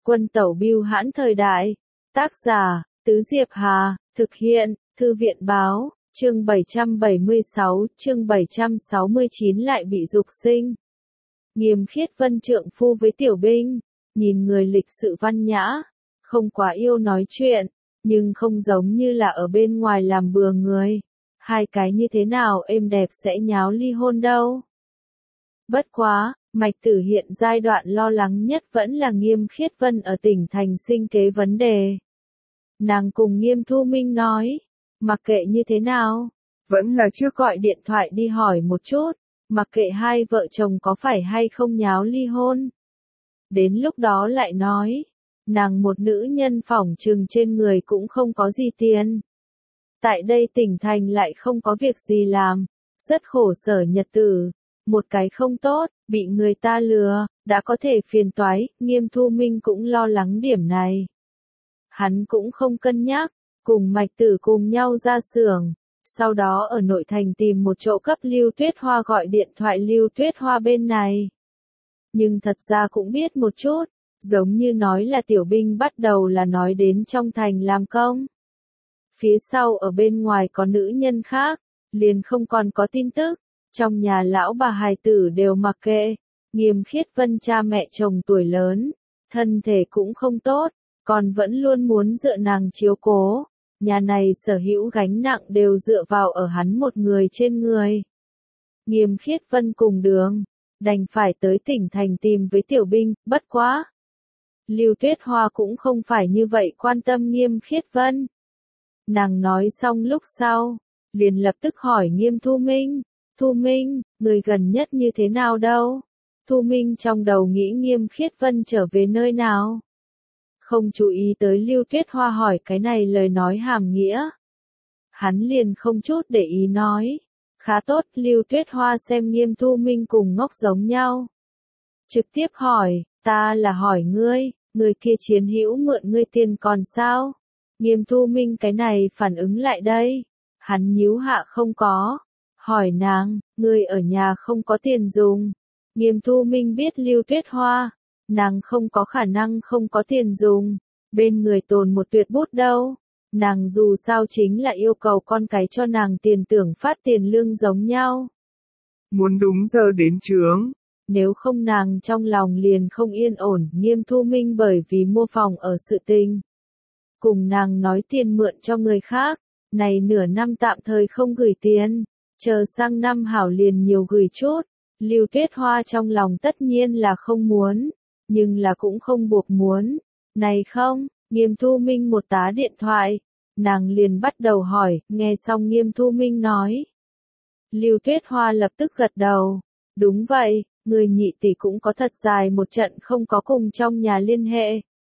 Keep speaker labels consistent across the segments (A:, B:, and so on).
A: Quân tẩu bưu hãn thời đại. Tác giả, Tứ Diệp Hà, thực hiện, Thư viện báo, chương 776, chương 769 lại bị dục sinh. Nghiêm Khiết Vân trượng phu với tiểu binh, nhìn người lịch sự văn nhã, không quá yêu nói chuyện, nhưng không giống như là ở bên ngoài làm bừa người. Hai cái như thế nào êm đẹp sẽ nháo ly hôn đâu. Bất quá, Mạch Tử hiện giai đoạn lo lắng nhất vẫn là Nghiêm Khiết Vân ở tỉnh thành sinh kế vấn đề. Nàng cùng Nghiêm Thu Minh nói, mặc kệ như thế nào, vẫn là trước gọi điện thoại đi hỏi một chút, mặc kệ hai vợ chồng có phải hay không nháo ly hôn. Đến lúc đó lại nói, nàng một nữ nhân phỏng chừng trên người cũng không có gì tiền. Tại đây tỉnh thành lại không có việc gì làm, rất khổ sở nhật tử, một cái không tốt, bị người ta lừa, đã có thể phiền toái, Nghiêm Thu Minh cũng lo lắng điểm này. Hắn cũng không cân nhắc, cùng Mạch Tử cùng nhau ra xưởng, sau đó ở nội thành tìm một chỗ cấp Lưu Tuyết Hoa gọi điện thoại Lưu Tuyết Hoa bên này. Nhưng thật ra cũng biết một chút, giống như nói là tiểu binh bắt đầu là nói đến trong thành làm công. Phía sau ở bên ngoài có nữ nhân khác, liền không còn có tin tức, trong nhà lão bà hài tử đều mặc kệ, Nghiêm Khiết Vân cha mẹ chồng tuổi lớn, thân thể cũng không tốt, còn vẫn luôn muốn dựa nàng chiếu cố, nhà này sở hữu gánh nặng đều dựa vào ở hắn một người trên người. Nghiêm Khiết Vân cùng đường, đành phải tới tỉnh thành tìm với tiểu binh, bất quá. Lưu Tuyết Hoa cũng không phải như vậy quan tâm Nghiêm Khiết Vân. Nàng nói xong lúc sau, liền lập tức hỏi Nghiêm Thu Minh, Thu Minh, người gần nhất như thế nào đâu? Thu Minh trong đầu nghĩ Nghiêm Khiết Vân trở về nơi nào? Không chú ý tới Lưu Tuyết Hoa hỏi cái này lời nói hàm nghĩa. Hắn liền không chút để ý nói. Khá tốt, Lưu Tuyết Hoa xem Nghiêm Thu Minh cùng ngốc giống nhau. Trực tiếp hỏi, ta là hỏi ngươi, người kia chiến hữu mượn ngươi tiền còn sao? Nghiêm Thu Minh cái này phản ứng lại đây. Hắn nhíu hạ không có. Hỏi nàng, ngươi ở nhà không có tiền dùng. Nghiêm Thu Minh biết Lưu Tuyết Hoa. Nàng không có khả năng không có tiền dùng. Bên người tồn một tuyệt bút đâu. Nàng dù sao chính là yêu cầu con cái cho nàng tiền tưởng phát tiền lương giống nhau.
B: Muốn đúng giờ đến chướng.
A: Nếu không nàng trong lòng liền không yên ổn. Nghiêm Thu Minh bởi vì mua phòng ở sự tình. Cùng nàng nói tiền mượn cho người khác. Này nửa năm tạm thời không gửi tiền. Chờ sang năm hảo liền nhiều gửi chút. Lưu Tuyết Hoa trong lòng tất nhiên là không muốn. Nhưng là cũng không buộc muốn. Này không, Nghiêm Thu Minh một tá điện thoại. Nàng liền bắt đầu hỏi, nghe xong Nghiêm Thu Minh nói. Lưu Tuyết Hoa lập tức gật đầu. Đúng vậy, người nhị tỷ cũng có thật dài một trận không có cùng trong nhà liên hệ.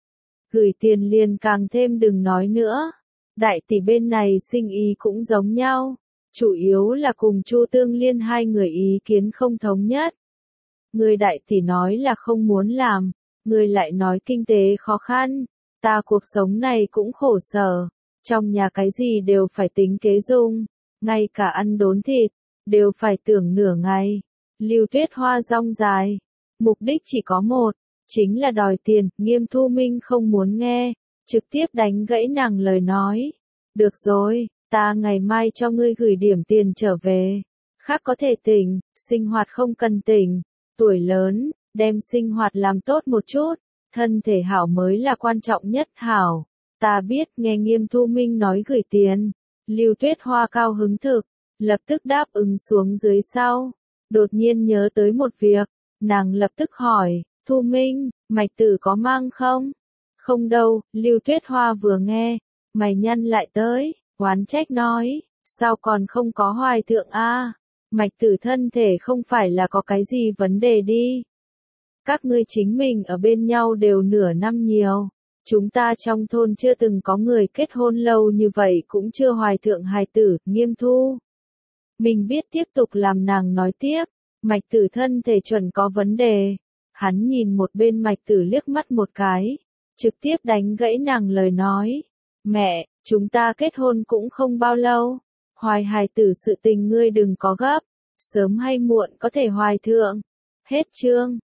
A: Gửi tiền liền càng thêm đừng nói nữa. Đại tỷ bên này sinh ý cũng giống nhau. Chủ yếu là cùng Chu Tương Liên hai người ý kiến không thống nhất. Người đại tỷ nói là không muốn làm, người lại nói kinh tế khó khăn, ta cuộc sống này cũng khổ sở, trong nhà cái gì đều phải tính kế dùng, ngay cả ăn đốn thịt, đều phải tưởng nửa ngày. Lưu Tuyết Hoa rong dài, mục đích chỉ có một, chính là đòi tiền. Nghiêm Thu Minh không muốn nghe, trực tiếp đánh gãy nàng lời nói. Được rồi, ta ngày mai cho ngươi gửi điểm tiền trở về, khác có thể tỉnh, sinh hoạt không cần tỉnh. Tuổi lớn, đem sinh hoạt làm tốt một chút, thân thể hảo mới là quan trọng nhất. Hảo, ta biết. Nghe Nghiêm Thu Minh nói gửi tiền, Lưu Tuyết Hoa cao hứng thực, lập tức đáp ứng xuống dưới sau. Đột nhiên nhớ tới một việc, nàng lập tức hỏi, Thu Minh, Mạch Tử có mang không? Không đâu. Lưu Tuyết Hoa vừa nghe, mày nhăn lại tới, oán trách nói, sao còn không có hoài thượng a? Mạch Tử thân thể không phải là có cái gì vấn đề đi. Các ngươi chính mình ở bên nhau đều nửa năm nhiều. Chúng ta trong thôn chưa từng có người kết hôn lâu như vậy cũng chưa hoài thượng hài tử. Nghiêm Thu mình biết tiếp tục làm nàng nói tiếp. Mạch Tử thân thể chuẩn có vấn đề. Hắn nhìn một bên Mạch Tử liếc mắt một cái, trực tiếp đánh gãy nàng lời nói. Mẹ, chúng ta kết hôn cũng không bao lâu. Hoài hài tử sự tình ngươi đừng có gấp, sớm hay muộn có thể hoài thượng. Hết chương.